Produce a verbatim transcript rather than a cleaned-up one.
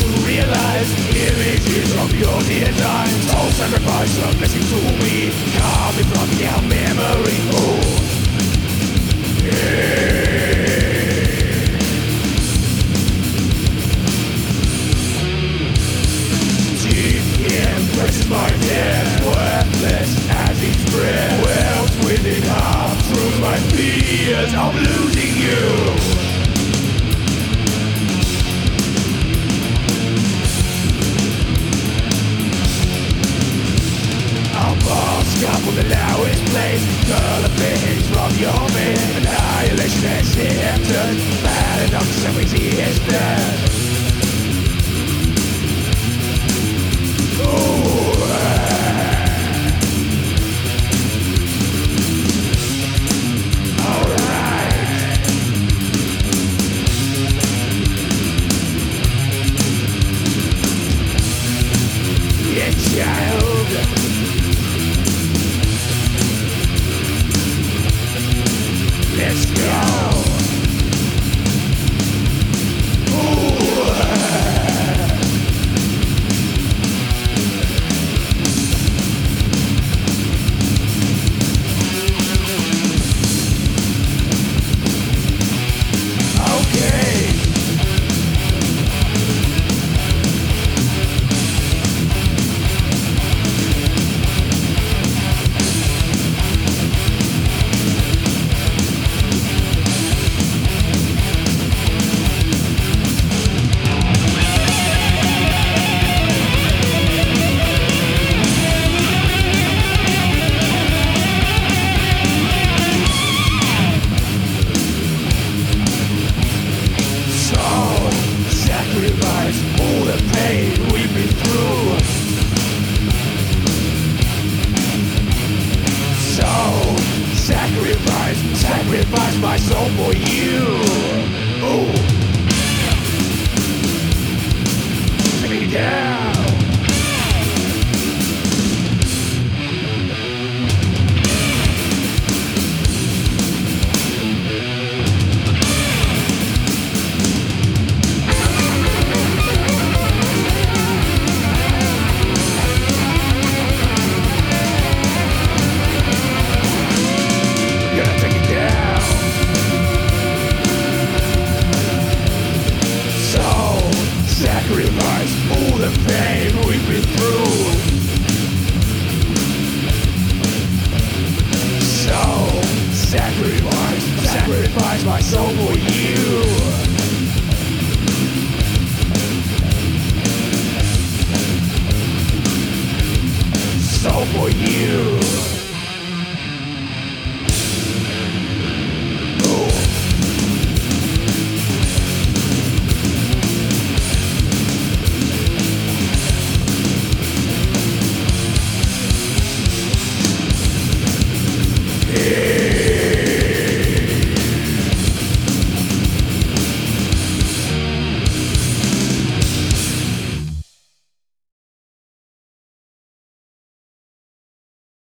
to realize images of your design. All sacrifice a blessing to me, coming from your memory. Oh, yeah. Deep impresses my death, worthless as its breath. Wells within half through my fears of losing you. Up from the lowest place, curl the things from your face. Annihilation has entered, paradox of existence. Ooh, alright. Yeah, child. Let's go! Sacrifice, sacrifice my soul for you. Oh, take me down. Sacrifice all the pain we've been through. So, sacrifice, sacrifice my soul for you.